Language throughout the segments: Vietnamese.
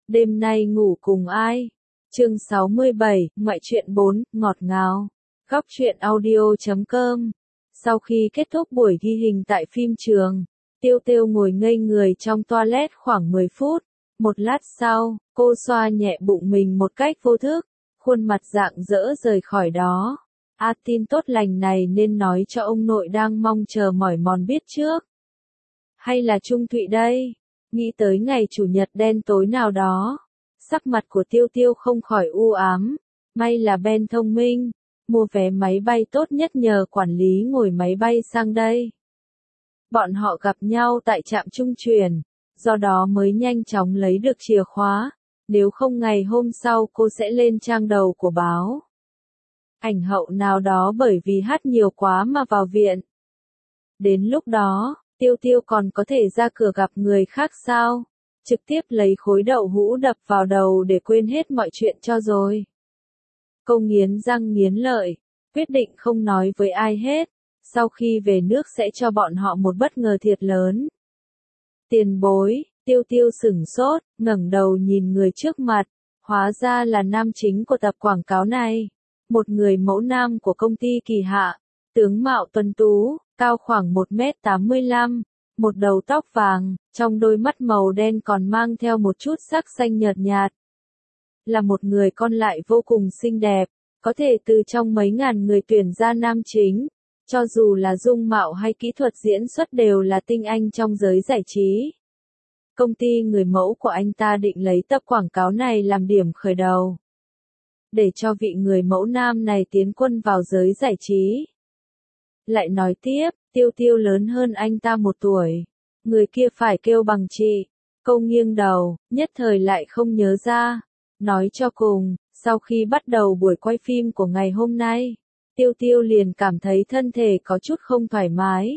Đêm nay ngủ cùng ai? Chương 67, ngoại truyện 4, ngọt ngào. Góc truyện audio.com. Sau khi kết thúc buổi ghi hình tại phim trường, Tiêu Tiêu ngồi ngây người trong toilet khoảng 10 phút. Một lát sau, cô xoa nhẹ bụng mình một cách vô thức, khuôn mặt rạng rỡ rời khỏi đó. Tin tốt lành này nên nói cho ông nội đang mong chờ mỏi mòn biết trước. Hay là Trung Thụy đây? Nghĩ tới ngày chủ nhật đen tối nào đó, sắc mặt của Tiêu Tiêu không khỏi u ám. May là Ben thông minh, mua vé máy bay tốt nhất nhờ quản lý ngồi máy bay sang đây. Bọn họ gặp nhau tại trạm trung chuyển, do đó mới nhanh chóng lấy được chìa khóa, nếu không ngày hôm sau cô sẽ lên trang đầu của báo. Ảnh hậu nào đó bởi vì hát nhiều quá mà vào viện. Đến lúc đó, Tiêu Tiêu còn có thể ra cửa gặp người khác sao? Trực tiếp lấy khối đậu hũ đập vào đầu để quên hết mọi chuyện cho rồi. Cô nghiến răng nghiến lợi, quyết định không nói với ai hết, sau khi về nước sẽ cho bọn họ một bất ngờ thiệt lớn. Tiền bối, Tiêu Tiêu sửng sốt, ngẩng đầu nhìn người trước mặt, hóa ra là nam chính của tập quảng cáo này. Một người mẫu nam của công ty Kỳ Hạ, tướng mạo tuấn tú, cao khoảng 1m85, một đầu tóc vàng, trong đôi mắt màu đen còn mang theo một chút sắc xanh nhợt nhạt. Là một người con lại vô cùng xinh đẹp, có thể từ trong mấy ngàn người tuyển ra nam chính, cho dù là dung mạo hay kỹ thuật diễn xuất đều là tinh anh trong giới giải trí. Công ty người mẫu của anh ta định lấy tập quảng cáo này làm điểm khởi đầu, để cho vị người mẫu nam này tiến quân vào giới giải trí. Lại nói tiếp, Tiêu Tiêu lớn hơn anh ta 1 tuổi. Người kia phải kêu bằng chị. Cô nghiêng đầu, nhất thời lại không nhớ ra. Nói cho cùng, sau khi bắt đầu buổi quay phim của ngày hôm nay, Tiêu Tiêu liền cảm thấy thân thể có chút không thoải mái.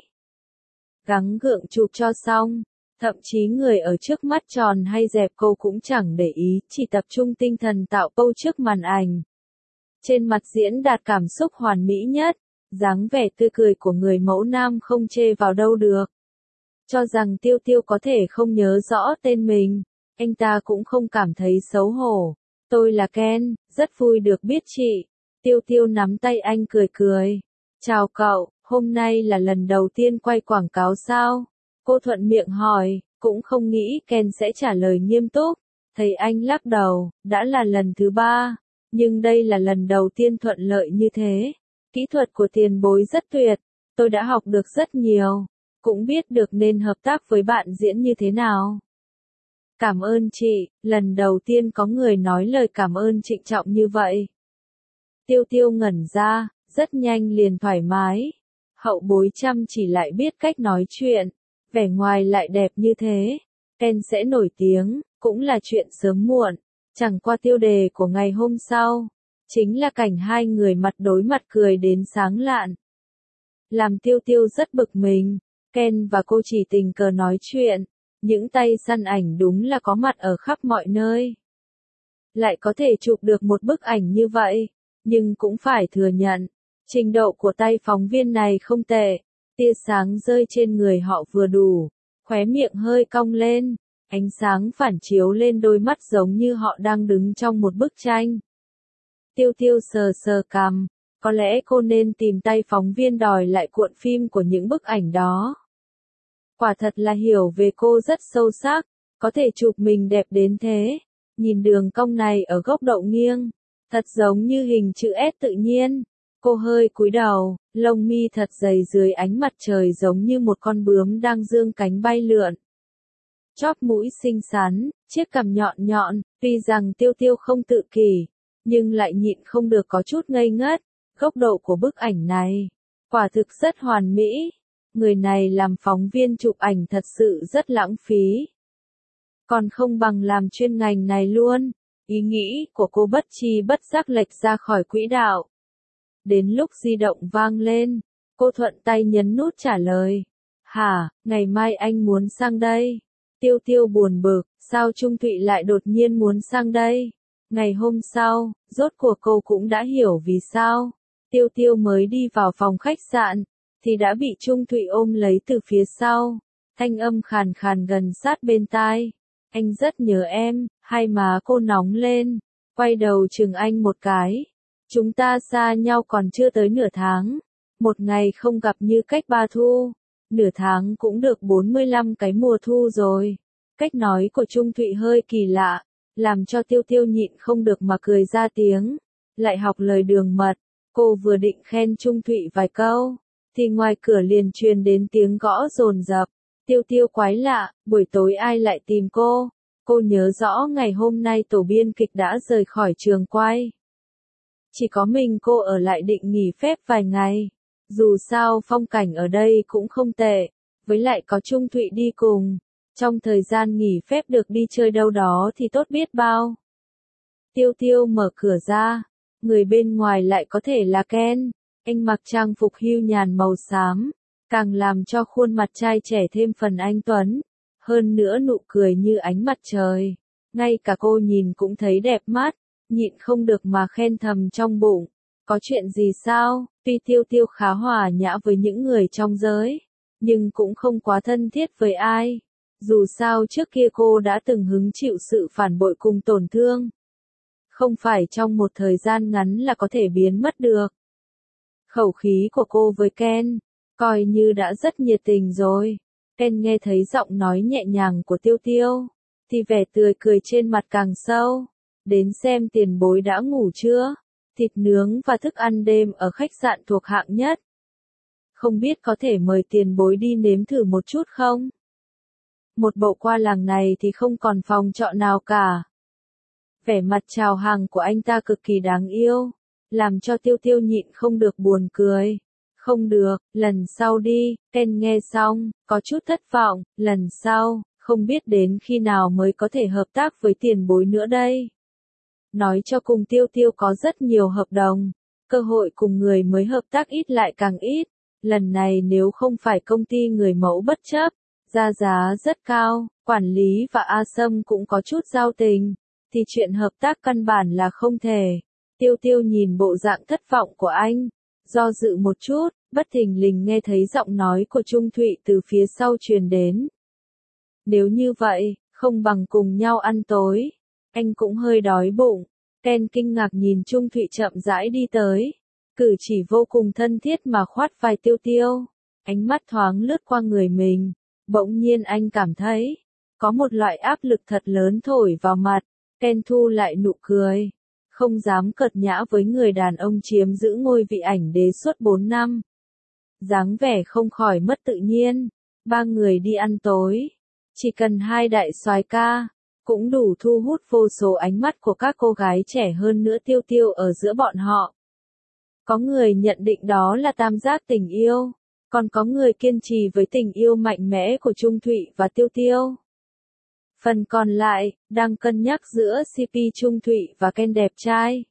Gắng gượng chụp cho xong, thậm chí người ở trước mắt tròn hay dẹp cô cũng chẳng để ý, chỉ tập trung tinh thần tạo câu trước màn ảnh. Trên mặt diễn đạt cảm xúc hoàn mỹ nhất, dáng vẻ tươi cười của người mẫu nam không chê vào đâu được. Cho rằng Tiêu Tiêu có thể không nhớ rõ tên mình, anh ta cũng không cảm thấy xấu hổ. Tôi là Ken, rất vui được biết chị. Tiêu Tiêu nắm tay anh cười cười. Chào cậu, hôm nay là lần đầu tiên quay quảng cáo sao? Cô thuận miệng hỏi, cũng không nghĩ Ken sẽ trả lời nghiêm túc. Thấy anh lắc đầu, đã là lần thứ 3, nhưng đây là lần đầu tiên thuận lợi như thế. Kỹ thuật của tiền bối rất tuyệt, tôi đã học được rất nhiều, cũng biết được nên hợp tác với bạn diễn như thế nào. Cảm ơn chị, lần đầu tiên có người nói lời cảm ơn trịnh trọng như vậy. Tiêu Tiêu ngẩn ra, rất nhanh liền thoải mái. Hậu bối chăm chỉ lại biết cách nói chuyện, vẻ ngoài lại đẹp như thế. Ken sẽ nổi tiếng, cũng là chuyện sớm muộn, chẳng qua tiêu đề của ngày hôm sau. Chính là cảnh hai người mặt đối mặt cười đến sáng lạn. Làm Tiêu Tiêu rất bực mình, Ken và cô chỉ tình cờ nói chuyện, những tay săn ảnh đúng là có mặt ở khắp mọi nơi. Lại có thể chụp được một bức ảnh như vậy, nhưng cũng phải thừa nhận, trình độ của tay phóng viên này không tệ, tia sáng rơi trên người họ vừa đủ, khóe miệng hơi cong lên, ánh sáng phản chiếu lên đôi mắt giống như họ đang đứng trong một bức tranh. Tiêu Tiêu sờ sờ cằm, có lẽ cô nên tìm tay phóng viên đòi lại cuộn phim của những bức ảnh đó. Quả thật là hiểu về cô rất sâu sắc, có thể chụp mình đẹp đến thế. Nhìn đường cong này ở góc độ nghiêng, thật giống như hình chữ S tự nhiên. Cô hơi cúi đầu, lông mi thật dày dưới ánh mặt trời giống như một con bướm đang dương cánh bay lượn. Chóp mũi xinh xắn, chiếc cằm nhọn nhọn, tuy rằng Tiêu Tiêu không tự kỷ, nhưng lại nhịn không được có chút ngây ngất. Góc độ của bức ảnh này, quả thực rất hoàn mỹ. Người này làm phóng viên chụp ảnh thật sự rất lãng phí. Còn không bằng làm chuyên ngành này luôn. Ý nghĩ của cô bất tri bất giác lệch ra khỏi quỹ đạo. Đến lúc di động vang lên, cô thuận tay nhấn nút trả lời. Hả, ngày mai anh muốn sang đây. Tiêu Tiêu buồn bực, sao Trung Thụy lại đột nhiên muốn sang đây? Ngày hôm sau, rốt cuộc cô cũng đã hiểu vì sao. Tiêu Tiêu mới đi vào phòng khách sạn, thì đã bị Trung Thụy ôm lấy từ phía sau. Thanh âm khàn khàn gần sát bên tai. Anh rất nhớ em, Hai má cô nóng lên, quay đầu chừng anh một cái. Chúng ta xa nhau còn chưa tới nửa tháng. Một ngày không gặp như cách 3 thu. Nửa tháng cũng được 45 cái mùa thu rồi. Cách nói của Trung Thụy hơi kỳ lạ, làm cho Tiêu Tiêu nhịn không được mà cười ra tiếng. Lại học lời đường mật, cô vừa định khen Trung Thụy vài câu, thì ngoài cửa liền truyền đến tiếng gõ dồn dập. Tiêu Tiêu quái lạ, buổi tối ai lại tìm cô? Cô nhớ rõ ngày hôm nay tổ biên kịch đã rời khỏi trường quay. Chỉ có mình cô ở lại định nghỉ phép vài ngày. Dù sao phong cảnh ở đây cũng không tệ, với lại có Trung Thụy đi cùng. Trong thời gian nghỉ phép được đi chơi đâu đó thì tốt biết bao. Tiêu Tiêu mở cửa ra, người bên ngoài lại có thể là Ken. Anh mặc trang phục hưu nhàn màu xám, càng làm cho khuôn mặt trai trẻ thêm phần anh tuấn. Hơn nữa nụ cười như ánh mặt trời. Ngay cả cô nhìn cũng thấy đẹp mắt, nhịn không được mà khen thầm trong bụng. Có chuyện gì sao? Tuy Tiêu Tiêu khá hòa nhã với những người trong giới, nhưng cũng không quá thân thiết với ai. Dù sao trước kia cô đã từng hứng chịu sự phản bội cùng tổn thương. Không phải trong một thời gian ngắn là có thể biến mất được. Khẩu khí của cô với Ken, coi như đã rất nhiệt tình rồi. Ken nghe thấy giọng nói nhẹ nhàng của Tiêu Tiêu, thì vẻ tươi cười trên mặt càng sâu. Đến xem tiền bối đã ngủ chưa? Thịt nướng và thức ăn đêm ở khách sạn thuộc hạng nhất. Không biết có thể mời tiền bối đi nếm thử một chút không? Một bộ qua làng này thì không còn phòng trọ nào cả. Vẻ mặt chào hàng của anh ta cực kỳ đáng yêu, làm cho Tiêu Tiêu nhịn không được buồn cười. Không được, lần sau đi. Ken nghe xong, có chút thất vọng. Lần sau, không biết đến khi nào mới có thể hợp tác với tiền bối nữa đây. Nói cho cùng Tiêu Tiêu có rất nhiều hợp đồng, cơ hội cùng người mới hợp tác ít lại càng ít. Lần này nếu không phải công ty người mẫu bất chấp, ra giá rất cao, quản lý và A Sâm cũng có chút giao tình, thì chuyện hợp tác căn bản là không thể. Tiêu Tiêu nhìn bộ dạng thất vọng của anh, do dự một chút, bất thình lình nghe thấy giọng nói của Trung Thụy từ phía sau truyền đến. Nếu như vậy, không bằng cùng nhau ăn tối. Anh cũng hơi đói bụng. Ken kinh ngạc nhìn Trung Thụy chậm rãi đi tới. Cử chỉ vô cùng thân thiết mà khoát vai Tiêu Tiêu. Ánh mắt thoáng lướt qua người mình. Bỗng nhiên anh cảm thấy, có một loại áp lực thật lớn thổi vào mặt. Ken thu lại nụ cười. Không dám cợt nhã với người đàn ông chiếm giữ ngôi vị ảnh đế suốt 4 năm. Dáng vẻ không khỏi mất tự nhiên. Ba người đi ăn tối. Chỉ cần hai đại soái ca, cũng đủ thu hút vô số ánh mắt của các cô gái trẻ hơn nữa. Tiêu Tiêu ở giữa bọn họ. Có người nhận định đó là tam giác tình yêu, còn có người kiên trì với tình yêu mạnh mẽ của Trung Thụy và Tiêu Tiêu. Phần còn lại, đang cân nhắc giữa CP Trung Thụy và Ken đẹp trai.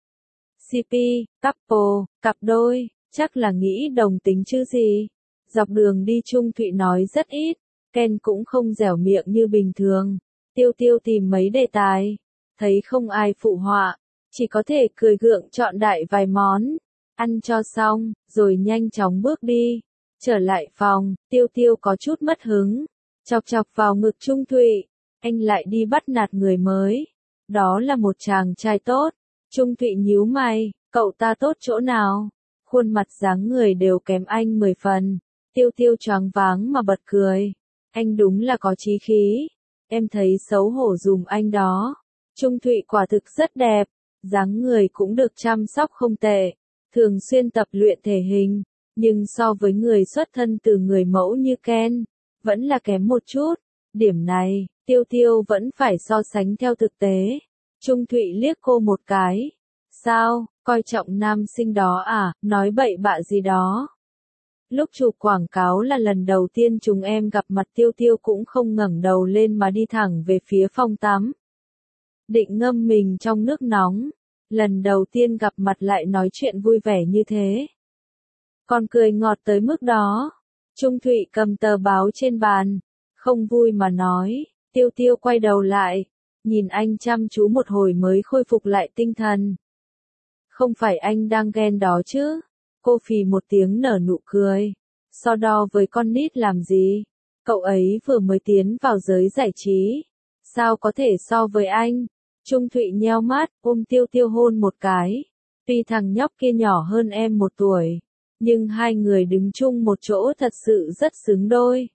CP, couple, cặp đôi, chắc là nghĩ đồng tính chứ gì. Dọc đường đi Trung Thụy nói rất ít, Ken cũng không dẻo miệng như bình thường. Tiêu Tiêu tìm mấy đề tài, thấy không ai phụ họa, chỉ có thể cười gượng chọn đại vài món, ăn cho xong, rồi nhanh chóng bước đi. Trở lại phòng, Tiêu Tiêu có chút mất hứng, chọc chọc vào ngực Trung Thụy, anh lại đi bắt nạt người mới. Đó là một chàng trai tốt. Trung Thụy nhíu mày, cậu ta tốt chỗ nào? Khuôn mặt dáng người đều kém anh 10 phần. Tiêu Tiêu choáng váng mà bật cười. Anh đúng là có chí khí. Em thấy xấu hổ dùm anh đó. Trung Thụy quả thực rất đẹp, dáng người cũng được chăm sóc không tệ, thường xuyên tập luyện thể hình, nhưng so với người xuất thân từ người mẫu như Ken, vẫn là kém một chút. Điểm này, Tiêu Tiêu vẫn phải so sánh theo thực tế. Trung Thụy liếc cô một cái. Sao, coi trọng nam sinh đó à, nói bậy bạ gì đó. Lúc chụp quảng cáo là lần đầu tiên chúng em gặp mặt. Tiêu Tiêu cũng không ngẩng đầu lên mà đi thẳng về phía phòng tắm. Định ngâm mình trong nước nóng. Lần đầu tiên gặp mặt lại nói chuyện vui vẻ như thế. Còn cười ngọt tới mức đó. Trung Thụy cầm tờ báo trên bàn. Không vui mà nói. Tiêu Tiêu quay đầu lại. Nhìn anh chăm chú một hồi mới khôi phục lại tinh thần. Không phải anh đang ghen đó chứ? Cô phì một tiếng nở nụ cười. So đo với con nít làm gì? Cậu ấy vừa mới tiến vào giới giải trí. sao có thể so với anh. Trung Thụy nheo mắt, ôm Tiêu Tiêu hôn một cái. Tuy thằng nhóc kia nhỏ hơn em 1 tuổi, nhưng hai người đứng chung một chỗ thật sự rất xứng đôi.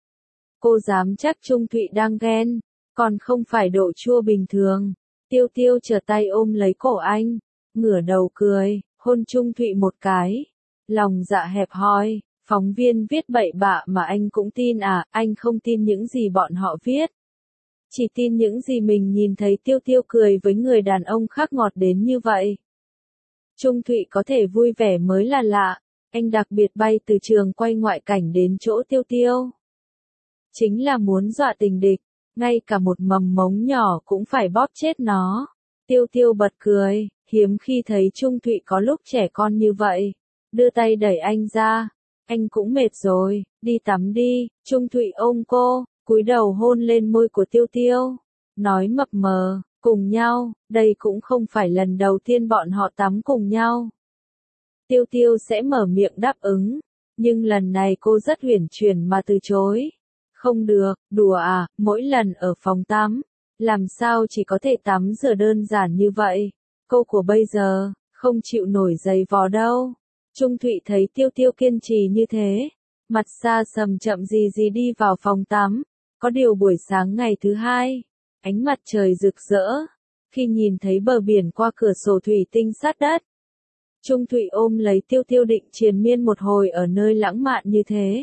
Cô dám chắc Trung Thụy đang ghen, còn không phải độ chua bình thường. Tiêu Tiêu trở tay ôm lấy cổ anh, ngửa đầu cười, hôn Trung Thụy một cái. Lòng dạ hẹp hòi, phóng viên viết bậy bạ mà anh cũng tin à? Anh không tin những gì bọn họ viết. Chỉ tin những gì mình nhìn thấy Tiêu Tiêu cười với người đàn ông khác ngọt đến như vậy. Trung Thụy có thể vui vẻ mới là lạ, anh đặc biệt bay từ trường quay ngoại cảnh đến chỗ Tiêu Tiêu. Chính là muốn dọa tình địch, ngay cả một mầm mống nhỏ cũng phải bóp chết nó. Tiêu Tiêu bật cười, hiếm khi thấy Trung Thụy có lúc trẻ con như vậy. Đưa tay đẩy anh ra, anh cũng mệt rồi, đi tắm đi. Trung Thụy ôm cô, cúi đầu hôn lên môi của Tiêu Tiêu, nói mập mờ, cùng nhau, đây cũng không phải lần đầu tiên bọn họ tắm cùng nhau. Tiêu Tiêu sẽ mở miệng đáp ứng, nhưng lần này cô rất uyển chuyển mà từ chối. Không được, đùa à, mỗi lần ở phòng tắm, làm sao chỉ có thể tắm rửa đơn giản như vậy. Cô của bây giờ, không chịu nổi giày vò đâu. Trung Thụy thấy Tiêu Tiêu kiên trì như thế, mặt xa sầm chậm gì gì đi vào phòng tắm. Có điều buổi sáng ngày thứ hai, ánh mặt trời rực rỡ, khi nhìn thấy bờ biển qua cửa sổ thủy tinh sát đất. Trung Thụy ôm lấy Tiêu Tiêu định triền miên một hồi ở nơi lãng mạn như thế.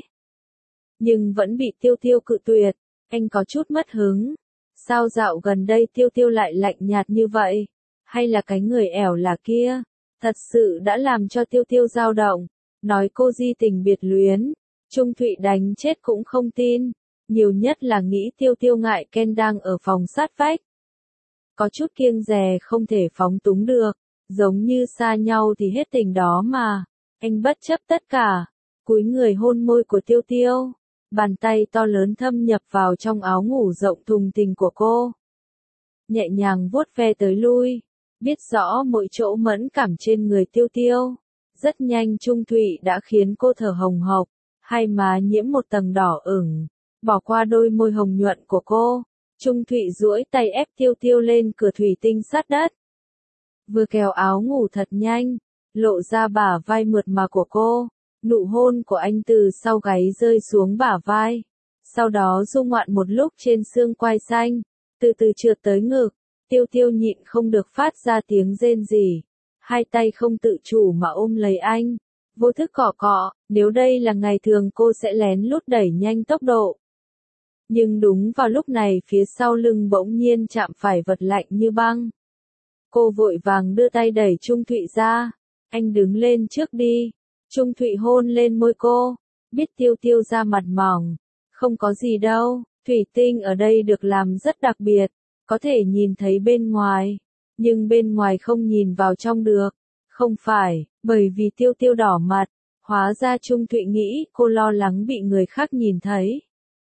Nhưng vẫn bị Tiêu Tiêu cự tuyệt, anh có chút mất hứng. Sao dạo gần đây Tiêu Tiêu lại lạnh nhạt như vậy? Hay là cái người ẻo là kia? Thật sự đã làm cho Tiêu Tiêu dao động, nói cô di tình biệt luyến. Trung Thụy đánh chết cũng không tin, nhiều nhất là nghĩ Tiêu Tiêu ngại Ken đang ở phòng sát vách. Có chút kiêng dè không thể phóng túng được, giống như xa nhau thì hết tình đó mà. Anh bất chấp tất cả, cúi người hôn môi của Tiêu Tiêu, bàn tay to lớn thâm nhập vào trong áo ngủ rộng thùng thình của cô. Nhẹ nhàng vuốt ve tới lui, biết rõ mỗi chỗ mẫn cảm trên người Tiêu Tiêu. Rất nhanh Trung Thụy đã khiến cô thở hồng hộc, hai má nhiễm một tầng đỏ ửng, bỏ qua đôi môi hồng nhuận của cô. Trung Thụy duỗi tay ép Tiêu Tiêu lên cửa thủy tinh sát đất. Vừa kéo áo ngủ thật nhanh, lộ ra bả vai mượt mà của cô. Nụ hôn của anh từ sau gáy rơi xuống bả vai, sau đó du ngoạn một lúc trên xương quai xanh, từ từ trượt tới ngực. Tiêu Tiêu nhịn không được phát ra tiếng rên rỉ, hai tay không tự chủ mà ôm lấy anh, vô thức cọ cọ. Nếu đây là ngày thường cô sẽ lén lút đẩy nhanh tốc độ. Nhưng đúng vào lúc này phía sau lưng bỗng nhiên chạm phải vật lạnh như băng. Cô vội vàng đưa tay đẩy Trung Thụy ra, anh đứng lên trước đi. Trung Thụy hôn lên môi cô, biết Tiêu Tiêu da mặt mỏng, không có gì đâu, thủy tinh ở đây được làm rất đặc biệt, có thể nhìn thấy bên ngoài, nhưng bên ngoài không nhìn vào trong được. Không phải, bởi vì Tiêu Tiêu đỏ mặt, hóa ra Trung Thụy nghĩ cô lo lắng bị người khác nhìn thấy.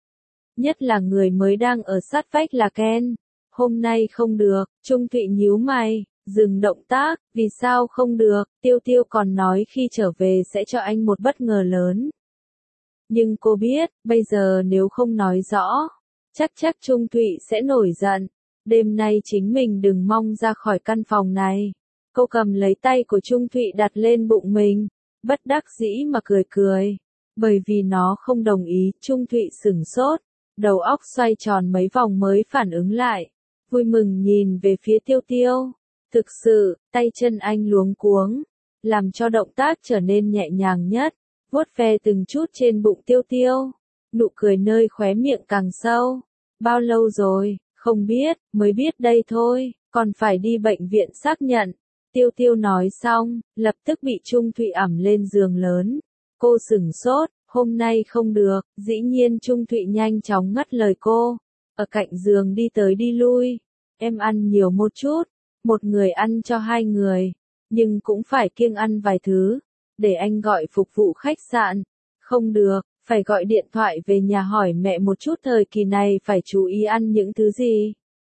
Nhất là người mới đang ở sát vách là Ken. Hôm nay không được, Trung Thụy nhíu mày, dừng động tác. Vì sao không được? Tiêu Tiêu còn nói khi trở về sẽ cho anh một bất ngờ lớn. Nhưng cô biết, bây giờ nếu không nói rõ, chắc Trung Thụy sẽ nổi giận. Đêm nay chính mình đừng mong ra khỏi căn phòng này. Cô cầm lấy tay của Trung Thụy đặt lên bụng mình, bất đắc dĩ mà cười cười. Bởi vì nó không đồng ý, Trung Thụy sửng sốt, đầu óc xoay tròn mấy vòng mới phản ứng lại. Vui mừng nhìn về phía Tiêu Tiêu. Thực sự, tay chân anh luống cuống, làm cho động tác trở nên nhẹ nhàng nhất, vuốt ve từng chút trên bụng Tiêu Tiêu. Nụ cười nơi khóe miệng càng sâu. Bao lâu rồi, không biết, mới biết đây thôi, còn phải đi bệnh viện xác nhận. Tiêu Tiêu nói xong, lập tức bị Trung Thụy ẵm lên giường lớn. Cô sửng sốt, hôm nay không được. Dĩ nhiên Trung Thụy nhanh chóng ngắt lời cô, ở cạnh giường đi tới đi lui. Em ăn nhiều một chút, một người ăn cho hai người, nhưng cũng phải kiêng ăn vài thứ, để anh gọi phục vụ khách sạn. Không được, phải gọi điện thoại về nhà hỏi mẹ một chút thời kỳ này phải chú ý ăn những thứ gì.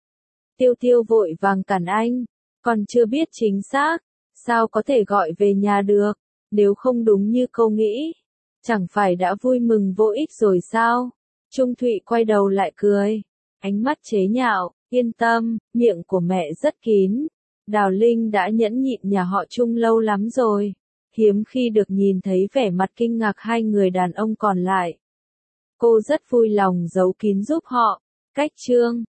Tiêu Tiêu vội vàng cản anh, còn chưa biết chính xác, sao có thể gọi về nhà được, nếu không đúng như cô nghĩ, chẳng phải đã vui mừng vô ích rồi sao? Trung Thụy quay đầu lại cười, Ánh mắt chế nhạo, yên tâm, miệng của mẹ rất kín. Đào Linh đã nhẫn nhịn nhà họ Trung lâu lắm rồi. Hiếm khi được nhìn thấy vẻ mặt kinh ngạc hai người đàn ông còn lại. Cô rất vui lòng giấu kín giúp họ. Cách chương